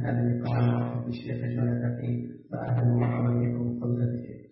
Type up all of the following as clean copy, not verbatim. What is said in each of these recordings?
هذا اللقاء بالشيخ الشركتي فأهلا ومرحبا بكم فضيلة الشيخ.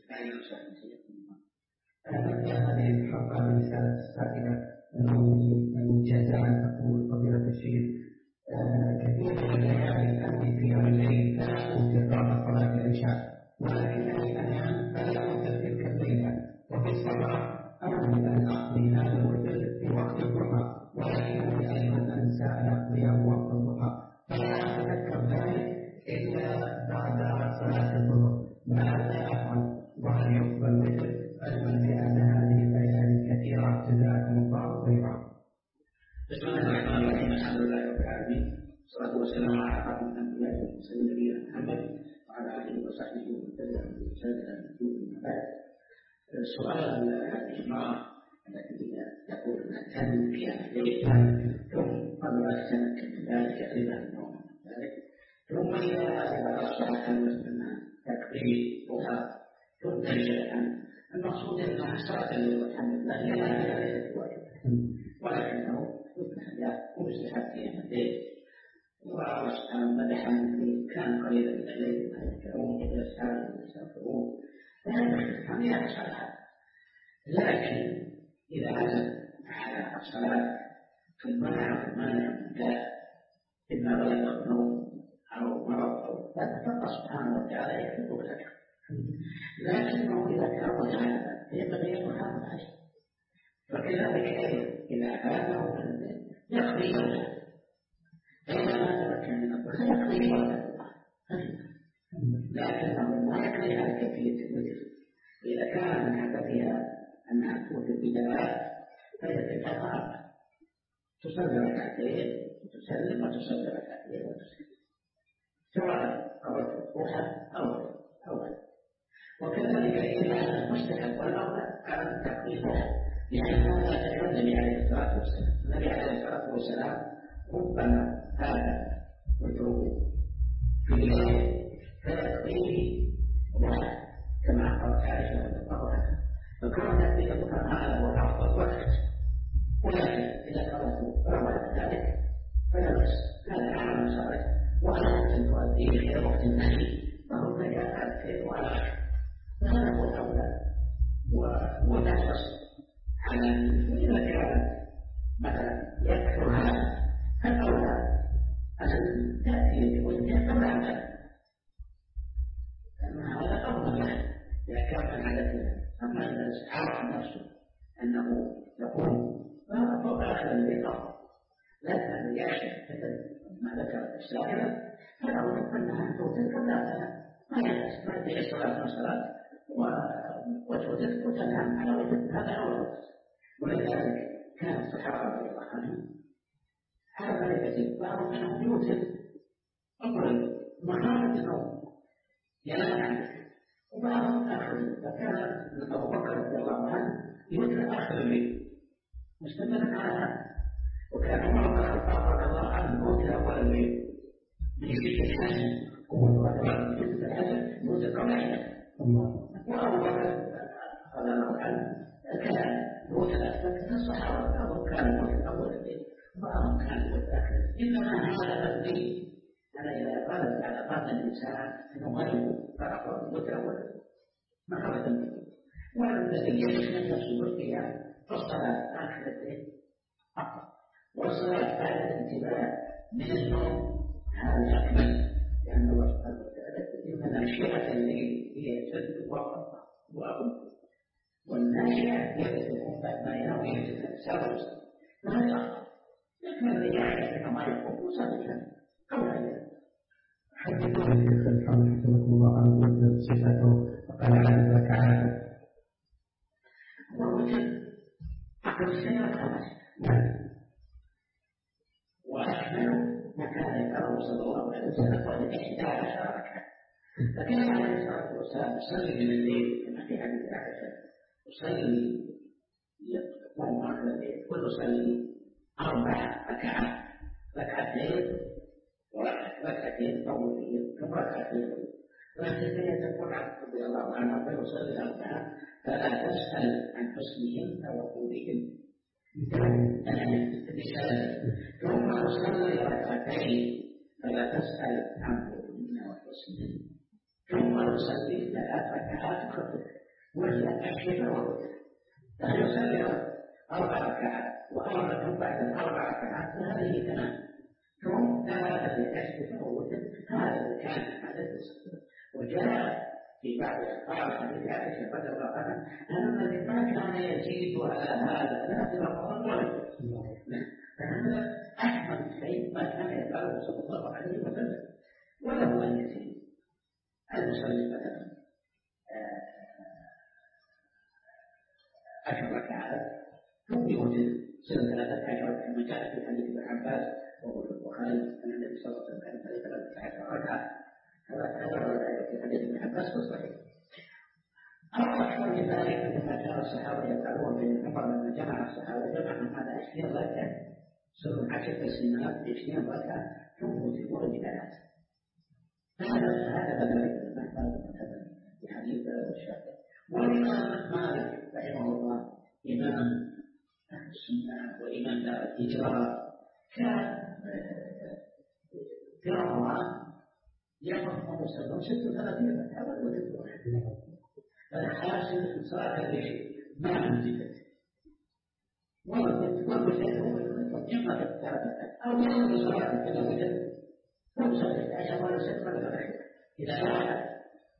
هذه الحلقة الرسالة السائلة من جاز أن تقول فضيلة الشيخ كثير من الأحيان في يوم الليل وتقرأ صلاة العشاء ولكنني أنام فلا أوتر تلك الليلة وفي الصباح أريد أن أقضي هذا الوتر في وقت الضحى ولكنني أيضا أنسى أن أقضيه وقت الضحى فلا أتذكر ذلك إلا بعد صلاة الظهر. ماذا أفعل وهل يقبل الوتر علما بأن هذه الليالي كثيرة؟ جزاكم الله خيرا. بسم الله الرحمن الرحيم. الحمد لله رب العالمين والصلاة والسلام على خاتم الأنبياء والمرسلين نبينا محمد وعلى آله وصحبه ومن تبعهم بإحسان إلى يوم الدين. أما بعد، سؤال هذه المرأة التي تقول أنها تنام في الليل ثم قبل سنة ذلك ربا النوم ذلك ثم إذا أصبحت أنها تقضي ضحى ثم تنشأ المقصود أنها صلاة الليل والحمد لله هي ليست واجبة ولكنه مستحب في الليل، والله سبحانه مدح من كان قليلا من الليل ما يذكرون إذا ساروا ويستغفرون فهذا لا صلاة. لكن إذا عزم على الصلاة ثم مانع من ذلك إما غلط النوم أو مرض أو فالله سبحانه وتعالى يكتب لك، لكنه إذا كان هذا ينبغي أن يحافظ عليه. فكذلك إذا كان يقضي له فإذا ما تمكن من الضحى يقضي له لكنه ما يقضي على كيفية الوتر. إذا كان من هدفها أنها توتر بدلال فهي تتقارب تصلي ركعتين وتسلم وتصلي ركعتين وتسلم سواء قضت الضحى أو وكذلك إذا مستحب والأولى أن تقضيها، لأن هذا النبي عليه الصلاة والسلام النبي عليه الصلاة والسلام ربما هذا وتروه في الليل فيقضيه ضحى كما قالت عائشة رضي الله عنها، فكانت بأمرها هذا هو أفضل وقت. ولكن إذا قالت رغم ذلك فلا بأس، هذا عمل صالح وأن تؤديه إلى وقت النهي فهو كجاء الخير والعافية، فهذا هو الأولى وتحرص على إذا كان مثلا يكثر هذا فالأولى أن تأتي بوجهها قبل أن تأتي، لأن هذا أفضل له إذا كان عادتنا. أما إذا عرف نفسه أنه يقوم فهو آخر البيضاء لكن يخشى ما ذكر السائلة فله أنها توتر قبل أن تنام ما يحدث ما تجي الصلاة والصلاة وتوتر وتنام على وجه هذا أول. ولذلك كان الصحابة رضي الله عنهم هذا ذلك بعضهم أنهم يوتر أولا مهارة النوم ينام عنه وبعضهم آخر. فكان أبو بكر رضي الله عنه يوتر آخر الليل مستمرا على هذا، وكان عمر بن الخطاب رضي الله عنه يوتر أول الليل بيزيد الحزن ويوتر الحزن يوتر قبل عشاء. وأبو بكر رضي الله عنه كان يوتر أكثر. الصحابة بعضهم كان يوتر أول الليل وبعضهم كان يوتر آخر الليل. إنما هذا الدين أنا إذا قالت على قاتل الإنسان أنه غيره فأقول وتأول مخافة منه، والذي يجب أن نفسه بالقيام فالصلاة آخر الليل أفضل، والصلاة بعد الانتباه من النوم هذا أكمل، لأن الله سبحانه وتعالى إن ناشئة الليل هي جد وأقل، والناشئة هي تكون بعد ما ينام ويجب أن يسافر فهذا أفضل. لكن الذي يعرف أنه ما يقوم وصلي قبل أن حدثوا الشيخ الحمد حفظكم الله عن وجه صفته وقال عن ركعات ووجد عقل السنة خمس وأحمل مكان يقرأ صلى الله عليه وسلم وإحدى 11 ركعة. فكان عليه الصلاة والسلام يصلي من الليل كما في حديث عائشة يصلي يقوم آخر الليل ويصلي 4 ركعات ركعتين وركعتين طويلين ثم ركعتين، ولكن يقول عبد رضي الله عنه فيصلي 4 فلا تسأل عن حسنهم أو طولهم ثم يصلي ركعتين فلا تسأل عن الدنيا والحسن ثم تصلي 3 ركعات خفيفة وهي أشهر لا يصلي 4 ركعات وأربع بعد ال4 ركعات فهذه تمام ثم 3 أشهر هذا كان عدد الصلاة. وجاء في بعض الأخبار حديث عائشة رضي الله عنها أن الذي ما كان يزيد على هذا لا في رمضان ولا فهذا أحمد شيء ما كان يفعله صلى الله عليه وسلم وله أن يزيد المصلي مثلا 10 ركعات ثم يوتر 13 كما جاء في حديث ابن عباس وهو في البخاري أن النبي صلى الله عليه وسلم كان في 13 ركعة هذا في حديث ابن عباس في الصحيح. أكثر من ذلك كما كان الصحابة يفعلون بين النفر لما جمع الصحابة جمعهم على 20 ركعة صروا 10 تسليمات ب 20 ركعة ثم يوترون ب3. هذا ذلك ما كان في حديث الشافعي. والإمام مالك رحمه الله إمام أهل السنة وإمام دار الهجرة كان في رمضان يقف محمد صلى الله عليه وسلم 36 ركعة ويوتر واحد. فالحاصل صلاة الليل ما أنجبت والوجد هو إما بالثلاثة أو يصلي صلاة كما وجد ويصلي العشاء ولا يصلي الآخرة إذا شاء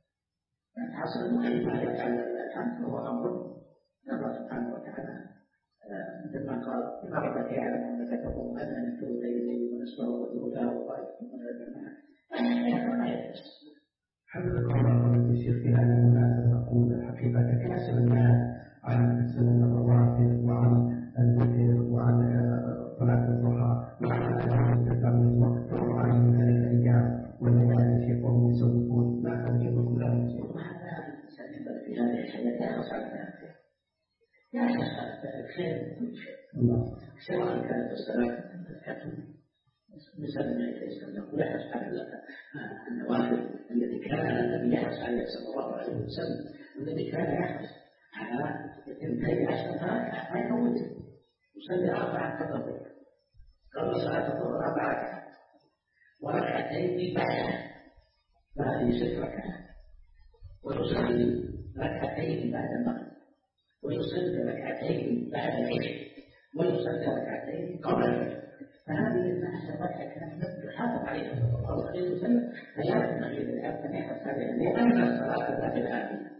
الحاصل ما يفعل الحمد فهو أمر الله سبحانه وتعالى مثل ما قال إن ربك يعلم أنك تقوم أدنى ثلثي الليل ونصفه وثلثه وطائفة من الجماعة ما يحدث. حمد الله الشيخ في هذه المناسبة نقول الحقيقة كاسر الناس عن السنن الرواتب وعن الوتر وعن صلاة الضحى وعن استخدام الوقت وعن ذلك الأيام والليالي في قوم يسوقون ما كان يقول كلام في هذه الحياة لا يصعب ذلك لا يصعب ذلك خير كل شيء سواء كانت الصلاة مثل ما يتسلم ولا يصعب لك النوافل الذي كان النبي يحرص عليه صلى الله عليه وسلم والذي كان يحرص على 12 ركعة ما يفوت يصلي 4 تطوع قبل صلاة الظهر 4 ركعات وركعتين بعدها فهذه 6 ركعات ويصلي ركعتين بعد المغرب ويصلي ركعتين بعد العشاء ويصلي ركعتين قبل الفجر فهذه الناس ركعة كانت يحافظ عليها صلى الله عليه وسلم فلا ينبغي للعبد أن يحرص عليها لأن الصلاة النافلة هذه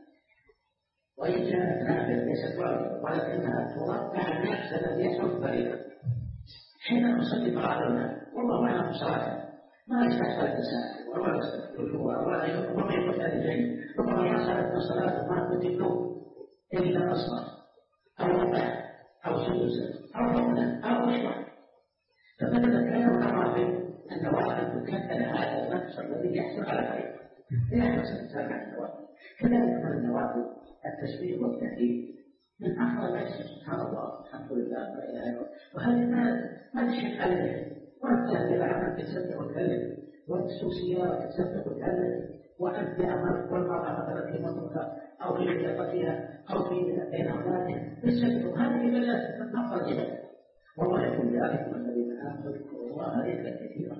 وإن كانت نافلة ليست واجبة ولكنها ترى مع الناس الذي يصل طريقا حين نصلي بعضنا والله أعلم صلاة ما يستحسن التساهل ولا يستحسن ولا يقوم الجيد ربما يصلت الصلاة ما تتلو إلا أصلا أو ربع أو سدسا أو ربنا أو أشبه فمثلا كان النوافل تكفل هذا النفس الذي يحصل على طريقه لا يحصل الإنسان على النوافل كذلك من النوافل التسبيح والتهليل من أفضل الأشياء سبحان الله الحمد لله لا إله إلا الله وهذه ما تشق عليه وأنت بالعمل تسبح وتهلل والسوسيات تسبح وتهلل وأنت أمرك والمرأة مثلا في مطرقة أو في حيطتها أو في بين أولادها تسبح هذه بلاد من أفضل جدا والله يقول يا أيها الذين آمنوا اذكروا الله ذكرا كثيرا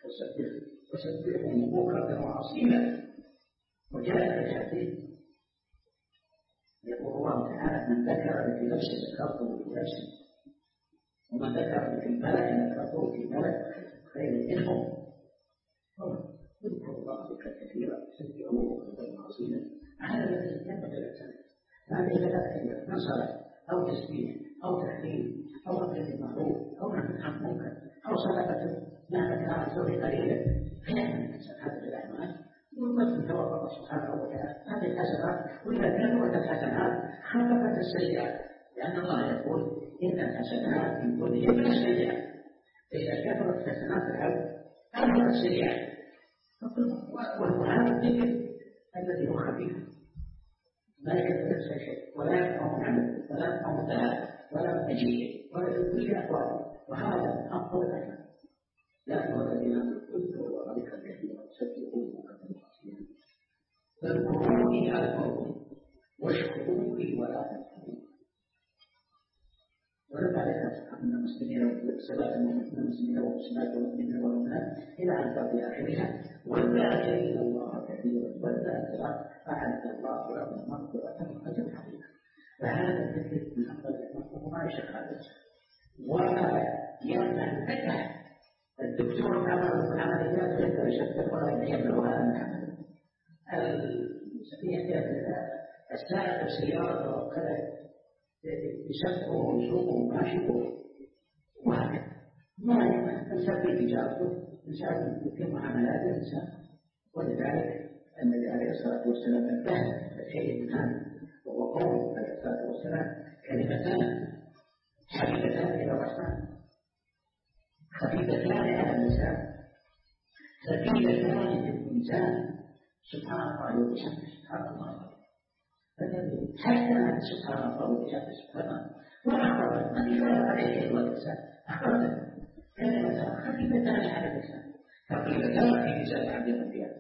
وسبحوه بكرة وأصيلا وجاء في الحديث يقول الله تعالى من ذكر في نفسه ذكرته في نفسه ومن ذكر في الملأ ذكرته في ملأ خير منهم اذكروا الله ذكرا كثيرا وسبحوه بكرة وأصيلا هذا الذي ينبغي الإنسان هذه ثلاث كلمات من صلاة أو تسبيح أو تحليل أو أمر بالمعروف أو نهي عن المنكر أو صدقة نهت عن الزوج قليلا فيعمل الإنسان هذه الأعمال ويمثل ثواب الله سبحانه وتعالى هذه الحسنات وإذا كثرت الحسنات خففت السيئات لأن الله يقول إن الحسنات من كل من السيئات فإذا كثرت حسنات العبد خففت السيئات وهذا الذكر الذي هو خفيف لا يكثر شيء ولا يفهم عنه ولا يفهم ذهب ولا مجيء ولا في كل أحوال وهذا أفضل الأعمال يا أيها الذين آمنوا اذكروا الله ذكرا كثيرا وسبحوه بكرة وأصيلا فاذكروني أذكركم واشكروا لي ولا تكفرون ولذلك أن مسلم المسلمين وصلاة المسلمين وصلاة المؤمنين والمؤمنات إلى أن تأتي آخرها والذاكرين الله كثيرا والذاكرات أعد الله لهم مغفرة وأجرا عظيما. فهذا الذكر من أفضل المطلوب ما يشغل ويمنع الفتح. الدكتور عمله في العمليات يقدر يشتت ولا يبلغ هذا العمل. السائق السيارة وكذا يسبقه ويسوقه وماشيه وهكذا ما نسبق تجارته إنسان في معاملات الإنسان. ولذلك النبي عليه الصلاة والسلام انتهى الشيء من هذا وهو قول عليه الصلاة والسلام كلمتان حبيبتان إلى الرحمن خفيفتان على اللسان ثقيلتان في الميزان سبحان الله وبحمده سبحان الله الذي حتى سبحان الله وبحمده سبحان الله وأخبرت من يشاء عليه أيها الإنسان أخبرت كلمتان خفيفتان على اللسان ثقيلتان في ميزان عبد الأنبياء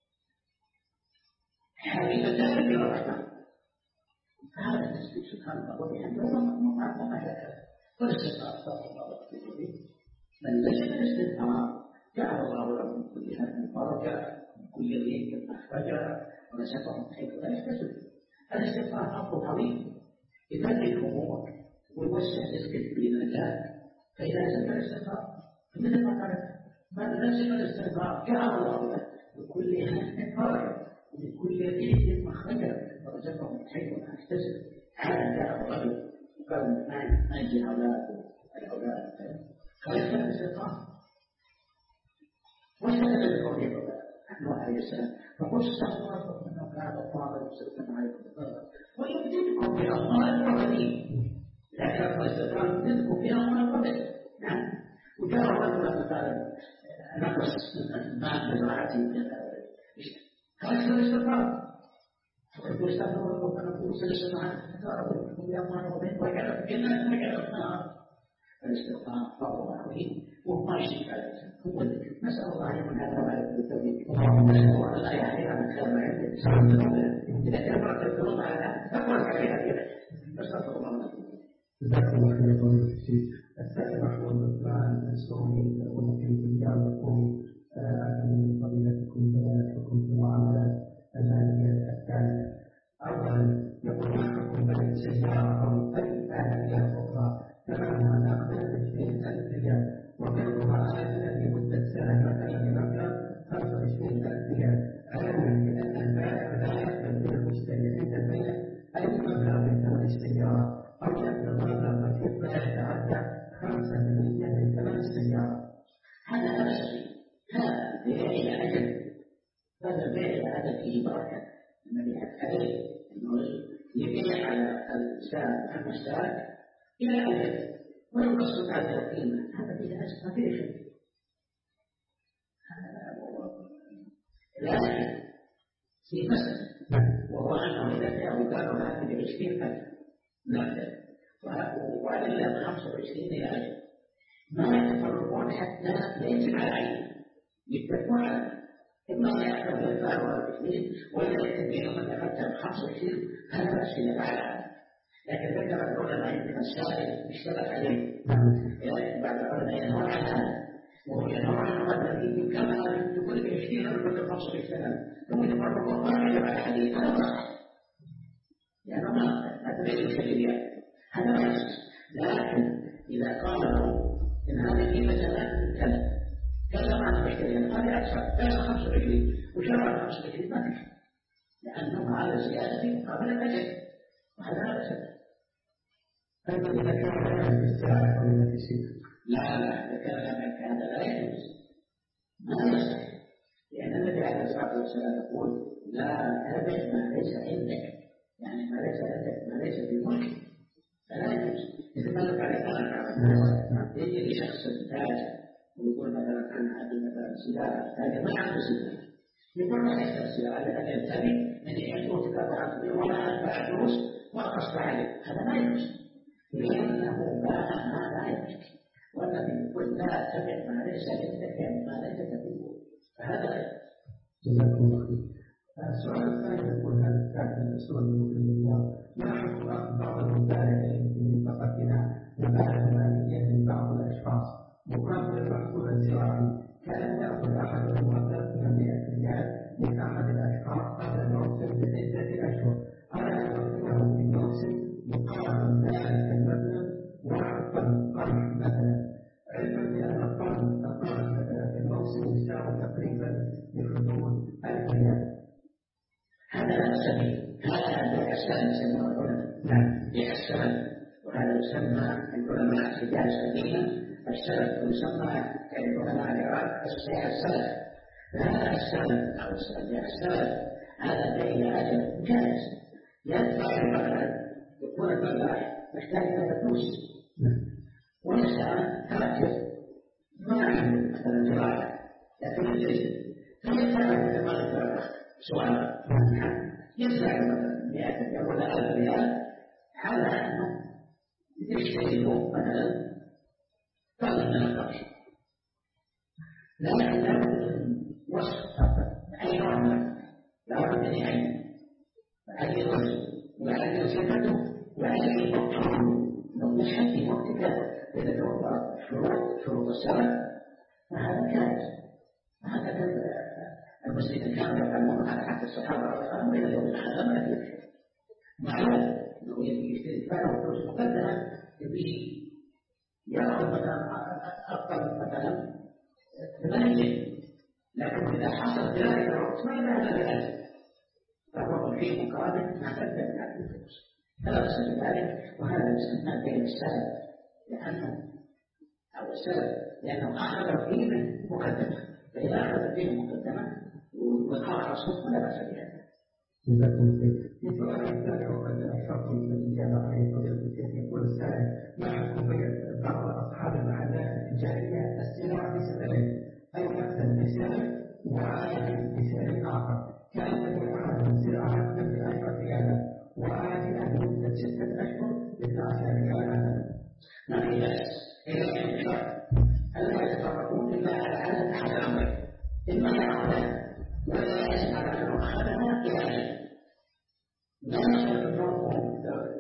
حبيبتان إلى الرحمن. هذا التسبيح سبحان الله وبحمده وما شاء والاستغفار استغفر الله واتوب اليه. من لزم الاستغفار جعل الله له من كل هم فرجا من كل ضيق مخرجا ورزقه من حيث لا يحتسب. الاستغفار امر عظيم يفرج همومك ويوسع رزقك بالنجاه. فاذا لزم الاستغفار مثل ما قال من لزم الاستغفار جعل الله له من كل هم فرجا ومن كل ضيق مخرجا ورزقه من حيث لا يحتسب. هذا جاء الرجل وقال ما يجي الأولاد خلقت الاستقامة واشتغل بقوله نوح عليه السلام فقل استغفر ربكم انه كان غفارا يرسل عليكم الضرر ويمددكم بأموال وبنين. لكن الاستقامة يمددكم بأموال وبنين. نعم. وجاء الرجل قال نقص المال بزراعته خلقت الاستقامة فقد استغفر ربكم انه يرسل السماء فأرسلكم بأموال وبنين وجعل في الجنة وجعل النار. الاستغفار فضل عظيم وما يشرك على الانسان هو الذكر. نسال الله ان يكون هذا عليكم بالتوفيق ونسال الله لا يحرمنا من خير ما عنده. اذا كان مرة الذنوب على فقرت عليها كذا نستغفر الله لكم. جزاكم الله خير يقول الشيخ السائل محمود الفلان السوري وممكن تجاوبكم عن فضيلتكم بياناتكم في المعاملات المالية الثانية. اولا يقول ما حكم بيع السيارة او اي آلية اخرى كما نأخذ 20,000 ريال وكلها آلية لمدة سنة مثلا بمبلغ 25,000 ريال علما بأن البائع لا يقبل من المشتري عند البيع أي مبلغ من ثمن السيارة أو أن المبلغ الفضة يتعدى 5% من ثمن السيارة. هذا أساسي. هذا بيع إلى أجل. هذا البيع إلى أجل فيه بركة. النبي عليه أنه يبيع على الإنسان المشترك إلى أجل ويقصد على القيمة. هذا فيه أجل ما فيه شيء. لكن في مسألة وهو أنه إذا جاء وقالوا هذه 20,000 نقدا وعلى 25 إلى أجل ما يتفرقون حتى يجب على عينه يتفقون على إما يأخذ الفارغ 20 ولا يتبعون من أخذت 25 هذا أشياء على. لكن ذكر العلماء ان السائل اشتبك عليه بعد العلماء ينهون عن هذا وهو ينهون عن الذي كما يقول ب 20 او 25 سنه ثم يتفرقون ما يجب على الحديث هذا صح لانه ما تبين الشريعه هذا ما يصح. لكن اذا قالوا ان هذه مثلا كذا ما تشتري هذه اكثر كذا 25 وشرع 25 ما تشتري لانه على زياده قبل الاجل وهذا لا بأس. أيضا إذا كان في الساعة أو من الشيء لا هذا لا يجوز ما يصح لأن النبي عليه الصلاة والسلام يقول لا تبع ما ليس عندك يعني ما ليس عندك ما ليس في ملك فلا يجوز. إذا ما لك عليه أنا يجي لشخص تاجر ويقول مثلا عن هذه مثلا سيارة تاجر ما عنده سيارة يقول لا يشتري السيارة لأجل ثاني من يعطوه 3 ولا أدفع فلوس وأقصد عليه هذا ما يجوز لأنه باع ما لا يملك. والذي يقول لا تبع ما ليس عندك يعني ما ليس تبعه فهذا جزاكم الله خير. السؤال الثاني يقول: هل السائل المسؤول المكلمية يحب بعض المبالغ في منطقتنا مبالغ مالية من بعض الأشخاص مقابل المحصول الزراعي، كأن يأخذ أحدهم مبلغ 100 ريال من أحد الأشخاص قبل الموسم بعدة أشهر على أن يعطيه في الموسم مقابل ذلك المبلغ ويعطى قرض مثلا، علما بأن القرض مثلا في الموسم يساوي تقريبا بحدود 1000 ريال. هذا لا سبيل، هذا بيع السلم يسمى العلماء، بيع السلم، وهذا يسمى العلماء في رجال سبيلا السلم، ويسمى العلماء العراق السلم السلم. فهذا السلم أو بيع السلم هذا بيع أجل جائز، يدفع المبلغ، يكون المبلغ محتاج إلى فلوس، والإنسان تاجر ما عنده مثلا زراعة لكن يجري فيدفع المبلغ سؤال يدفع 100 ريال ولا 1000 ريال على أنه يشتري له مثلا قرض من القرض، لكن لا بد من وصف أي نوع لا بد من عين وعليه رجل وعليه صفته وعليه وقته، لو نشأ في وقتك إذا توفر شروط السلام فهذا كان وهذا كان المسلمين كانوا يفعلون على حتى الصحابة رضي الله عنهم إلى يوم هذا ما يكفي معلوم أنه يشتري فعله فلوس مقدمة يبي يأخذ مثلا أفضل مثلا 8، لكن إذا حصل ذلك الوقت ما يبقى ذلك فهو في مقابل ما قدم من هذه الفلوس، فلا يصير ذلك. وهذا يسمى بين السلف لأنه أخذ قيمة مقدمة، فإذا أخذ قيمة مقدمة وقال رسول فلا بأس بها. في سؤال السابع وأن الشرط الذي جاء عليه قبل الكثير يقول السائل: ما حكم بيع بعض أصحاب المحلات التجارية السلع بسعرين، أي يقتل بسعر وعائد بسعر آخر، كأنه يعامل سلعة ب10 ريالات وعائد لمدة 6 أشهر ب12 ريال. ما في بأس إلا أن الشرط ألا يتفرقون إلا على عدد أحد الأمرين، إما يأخذ ولا يجب على أنه أخذها إلى أجل لا يشرط الفرق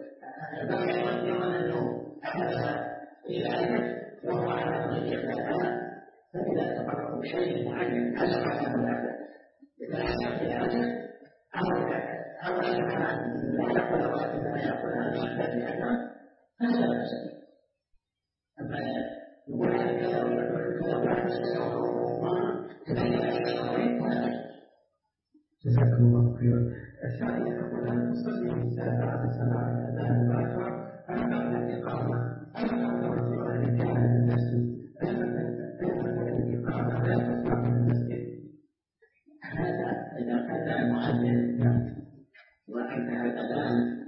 البيع يوم أنه أخذها إلى أجل وهو على طريق الأداء، فإذا تفرقوا شيء معين عزم عنه الأداء إذا عزم إلى أجل أو عزم عنه لا يأخذ ولكن لا يأخذها لأجل الأداء هذا لا سبيل. أما يقول هذا كذا ويقول كذا ولا تستطيع ما تبين الأمرين هذا. جزاكم الله خيرا. الثانية تقول: هل تصلي النساء بعد سماع الأذان المباشر أم بعد الإقامة؟ أم بعد رجوع الرجال من المسجد؟ الإقامة لا تسمع من المسجد. هذا إذا أذن المؤذن وأنتهى الأذان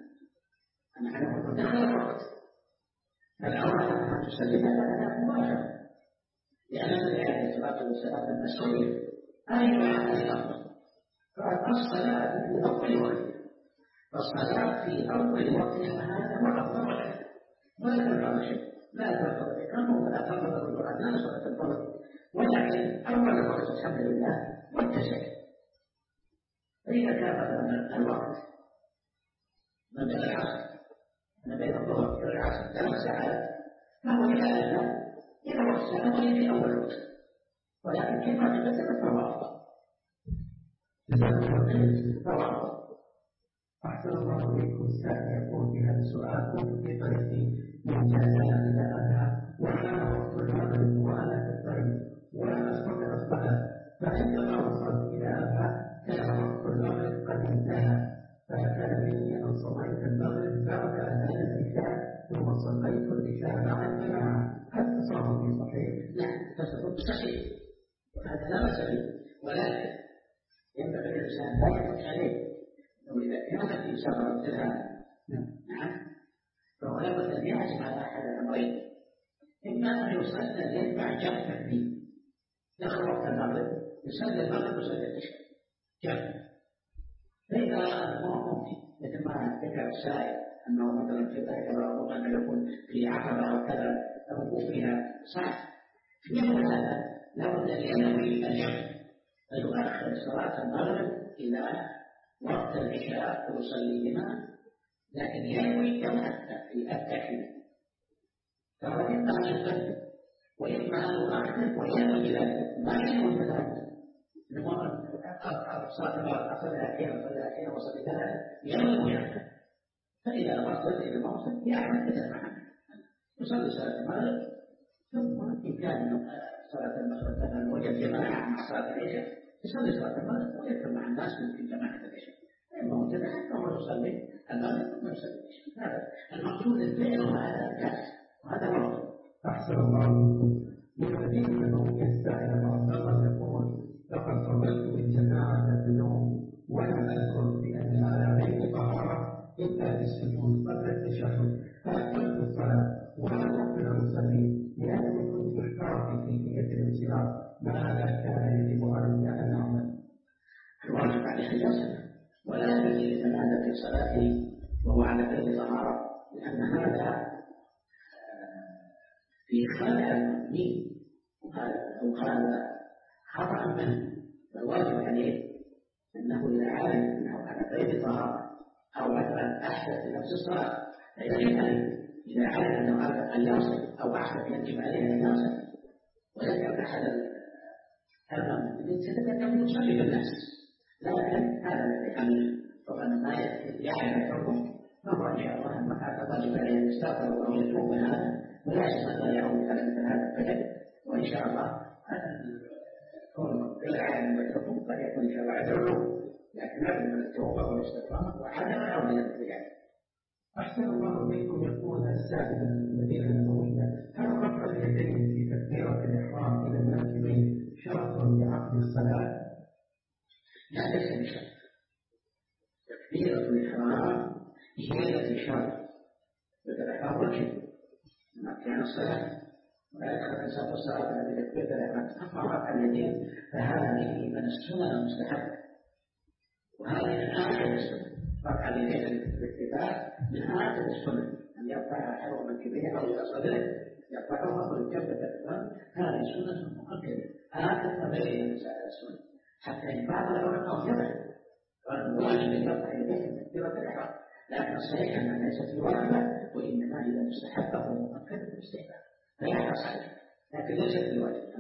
نحن دخل الوقت، فالأول أن تصلي بعد الأذان مباشرة، لأن النبي عليه الصلاة والسلام المسؤول أي واحد الأفضل، فالصلاة في أول وقت، فالصلاة في أول وقت هذا هو أفضل وقت، ولا تنفع شيء، لا تنفع الإقامة ولا تنفع الرجوع الناس ولا تنفع، ولكن أول وقت الحمد لله والتسليم. فإذا كان الوقت من بين العصر من بين الظهر إلى العصر 3 ساعات فهو إلى أدنى إلى وقت الساعة في أول وقت، ولكن كيف تتبع فهو أفضل. أحسن الله إليكم. السائل يقول في هذا السؤال: كنت في طريقي من جازان إلى أبها وكان وقت المغرب وأنا في الطريق ولم أستطع الصلاة، فعندما وصلت إلى أبها كان وقت المغرب قد انتهى، فكان مني أن صليت المغرب بعد أذان العشاء ثم صليت العشاء مع الجماعة. هل تصرفي صحيح؟ لا، تصرف صحيح، وهذا لا بأس به، ولكن ينبغي الإنسان لا يترك عليه، وإذا كان في سفر الذهاب نعم فهو لابد أن يعزم على أحد الأمرين، إما أن يصلي يتبع جمع فيه دخل وقت المغرب يصلي المغرب ويصلي العشاء جمع، فإذا الأمر ممكن مثل ما ذكر السائل أنه مثلا في ذلك الوقت أن يكون في عقبة أو كذا الوقوف فيها صح، في مثل هذا لابد أن ينوي الجمع فيؤخر صلاة المغرب إلى وقت العشاء ويصلي بما، لكن ينوي كما في التكبير، فهو إما أن يكبر وإما أن يؤخر وينوي ذلك، ما ينوي ذلك. لمرة أخذ الأخيرة وصل ذلك ينوي يأخر، فإذا وصل إلى الموصل يعمل مثل ما عمل، يصلي صلاة المغرب ثم إن كان صلاة المغرب مثلا وجد جماعة مع صلاة العشاء يصلي صلاة المغرب ويكون مع الناس في جماعة العشاء، إما وجد حتى هو يصلي المغرب ثم يصلي العشاء. هذا المقصود الفعل وهذا الكاس وهذا هو. أحسن الله منكم. يحدث أنه يستعين معظما يقول لقد صليت بالجماعة في اليوم ولم أذكر بأن على غير طهارة إلا بالسجود قبل التشهد، فأكملت الصلاة ولم أكن المصلين لأنني كنت محتار في كيفية الانصراف. ماذا كان يجب علي أن أعمل؟ الواجب عليه أن يصل ولا يجب أن هذا في صلاته وهو على غير طهارة، لأن هذا في خلع المؤمنين وهذا خطأ منه. فالواجب عليه أنه إذا علم أنه على غير طهارة أو مثلا أحدث في نفس الصلاة فيجب عليه، إذا علم أنه أراد أن يصل أو أحدث يجب عليه أن يصل. ويذكر أحد المؤمنين سيتكلم يصلي بالناس، لكن هذا الذي عمل طبعا ما يعلم الحكم، فهو إن شاء الله أن هذا واجب عليه أن يستغفر الله ويتوب من هذا ولا يستطيع يعود إلى مثل هذا الفعل، وإن شاء الله كون العالم والحكم قد يكون إن شاء الله عذره، لكن لابد من التوبة والاستغفار وعدم العودة إلى الرجال. أحسن الله إليكم. يقول السائل المدينة النبوية: هل رفع اليدين في تكبيرة الإحرام إلى المنكبين شرط لعقد الصلاة؟ لا، ليس بشرط. تكبيرة الإحرام هي التي شرط، الإحرام ركن ما كان الصلاة ولا يدخل إنسان في الصلاة الذي تكبيرة الإحرام. أما رفع اليدين فهذه من السنن المستحبة، وهذه من آخر السنن. رفع اليدين بالاتفاق من آخر السنن، أن يرفعها حلو منكبيه أو إلى صدره يرفعها أو الجنب الإحرام، هذه سنة مؤكدة آخر ما بين السنن، حتى إن بعض العلماء أوجبها قال الواجب أن يرفع يديه من تكبيرة الإحرام، لكن الصحيح أنها ليست بواجبة، وإنما إذا مستحبة ومؤكدة بالاستحباب فيحرص عليه، لكن ليست بواجبة.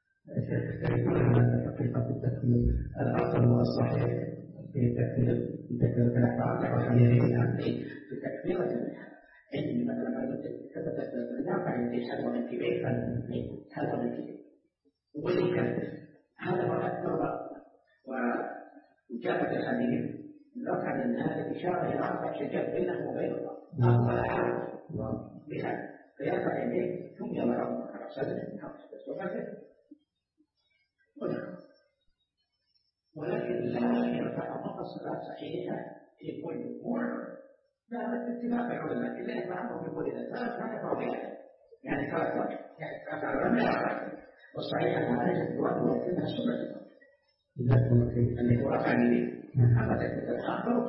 حقيقة التكبير الأصل والصحيح في تكبيرة الإحرام رفع اليدين في تكبيرة الإحرام، إن مثلا ثبتت يرفع يديه حلو منكبيه حلو منكبيه ويكبر، هذا هو الأكبر. وجاء في الحديث رفع من هذه الإشارة إلى أربع شجر بينه وبين الله أفضل عرض بهذا، فيرفع يديه ثم يضعهم على صدره أو صدره ولكن لا يرفع فقط الصلاة صحيحة في كل مرة، لا اتفاق العلماء إلا إذا عرفوا في كل ذات هذا فوقيها، يعني ثلاث وجه، يعني رفع العلماء والصحيح أنها ليست بواجب ولكنها سنة اللي هو رفع اليدين. أما تكبيرة الإحرام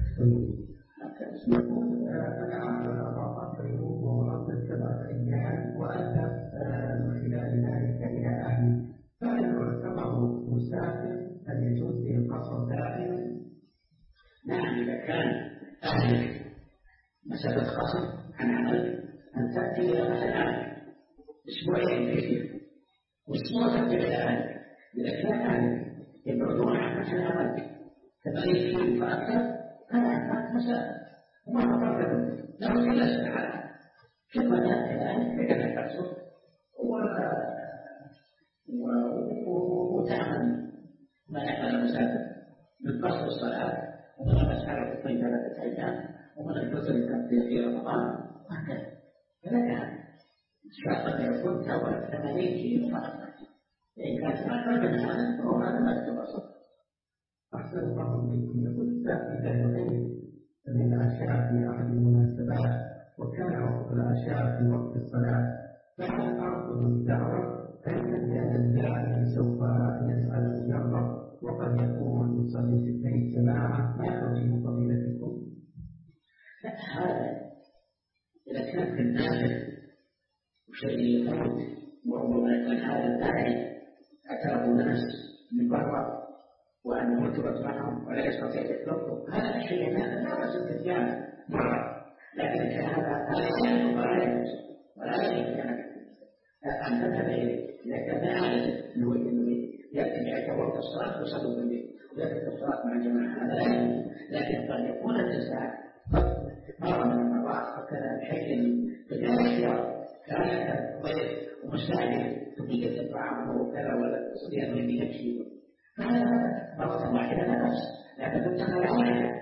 ومرض 7 أيام وأتى خلال ذلك إلى أهله، فهل يعتبر مسافر أن يجوز به القصر دائما؟ نعم، إذا كان أهلك مسافة قصر عن عمل أن تأتي إلى محل عمل أسبوعين كثير وأسبوع تأتي إلى أهلك. إذا كان أهلك يبعدون عن محل عملك 80 كيلو فأكثر فلا مسافة وما تفرق له إلا سبحانه كما تأتي إلى أهلك كذلك تقصر وتعمل ما يفعل المسافر من قصر الصلاة ومن المسألة في 3 أيام ومن الفطر في رمضان وهكذا. فلك شرط أن يكون أول 80 كيلو فأكثر، إن كانت أكثر من هذا فهو هذا ما يتوسط. أحسن الله إليكم. يقول تأتي العلم من العشاء في أحد المناسبات وكان وقت العشاء في وقت الصلاة، فهل أرفض الدعوة علما بأن الداعي سوف يسأل الجمرة وقد يكون يصلي في البيت جماعة ما تريد فضيلتكم؟ لا، هذا إذا كان في النافذ وشيء يفوت وربما يكون هذا الداعي أتاه ناس من برا وأنه مرتبط معهم ولا يستطيع إطلاقه، هذا الشيء لا بأس بالكتمان مرة، لكن هذا يجب ولا يجب أن تنتبه إليه. إذا كان أحد يأتي في وقت الصلاة ويصلي بالليل ويأتي الصلاة مع الجماعة، هذا لا يجوز. لكن قد يكون الإنسان مرة من المرات وكذا بشكل بدون اختيار، كان ضيف ومستعجل تبقي الطعام وكذا ولا تستطيع أن يمشي، فهذا مرة واحدة لا بأس، لكن تتخذ واحدة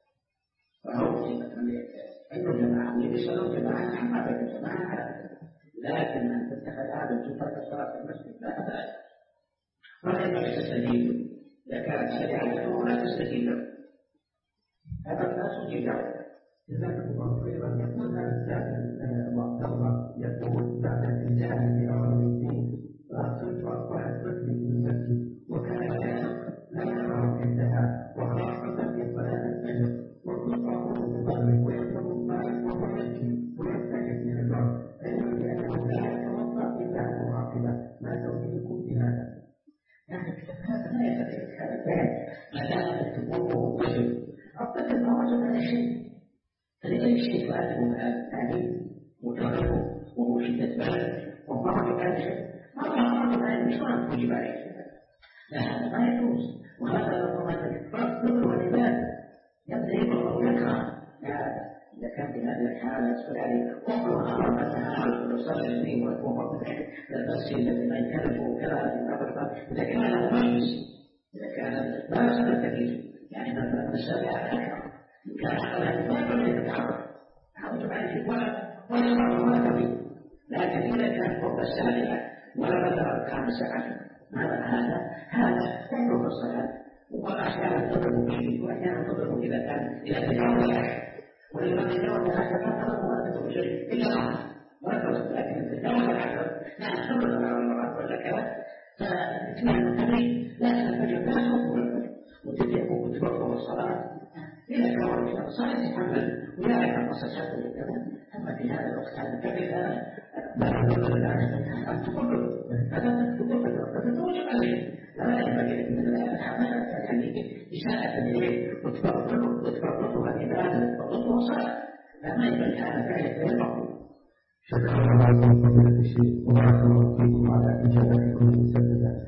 فهو أنه جماعة ويصلون جماعة عما بين الجماعة، لكن أن تتخذ هذا وتترك الصلاة في المسجد لا بأس. ولا ينبغي تستجيب إذا كانت شريعته ولا تستجيب له، هذا لا تستجيب له. جزاكم الله خيرا. يقول هذا السائل وعبد الله يقول بعد الإنجاز في أوامر الدين فصرت أصبحت مسجد في المسجد وكان لا يرى عندها وخاصة في صلاة الفجر، وكنت أقول بقلبي ويطلب الماء وهو يبكي ويستحق من الله علما بأنه لا يتوضأ إلا معاقبة. ما توجيهكم بهذا؟ يعني هذا لا يستطيع هذا الفعل ما دام التبوء وجب الطفل ما وجب على شيء، فلأي شيء فعله التعليم وتركه وهو شدة بلد وما وجب على شيء، ما وجب عليه مش ما وجب عليه شيء، لا هذا ما يجوز. وهذا ربما الإفراط ضر العباد يضرب ويكره. إذا كان في هذه الحالة يسأل عليه وقلوا أمر أنها وصل إليه وقوم بس الذي ما يكذب وكذا إذا كان مجلس، إذا كان لا يصل التمييز، يعني مثلا السابع أكثر كان على ما يقدر يتعرف وجب عليه ولا تمييز. لكن إذا كان فوق السابع ولا بلغ الخامسة عشر هذا يمر في الصلاة، وأحيانا تضرب به وأحيانا تضرب إذا كان تجاوز العشر، ولما تجاوز العشر فلا تضرب شيء إلا ما تضرب، لكن تجاوز العشر لا تضرب على المرات ولا كذا، فإتمام التمرين لا تنفجر لا تفضل الفجر وتترك وتبطل الصلاة إذا كان الصلاة يتحمل ويعرف المصاصات وكذا. أما في هذا الوقت هذا كذا لا تضرب أن تقول هذا تتوجب عليه، لا ينبغي من الحمل يعني إساءة إليه وتفرطها العبادة وتفرطها الصلاة، ما ينبغي هذا فعل غير مقبول. شكرا لكم فضيلة الشيخ وبارك الله فيكم على إجابتكم المسددة.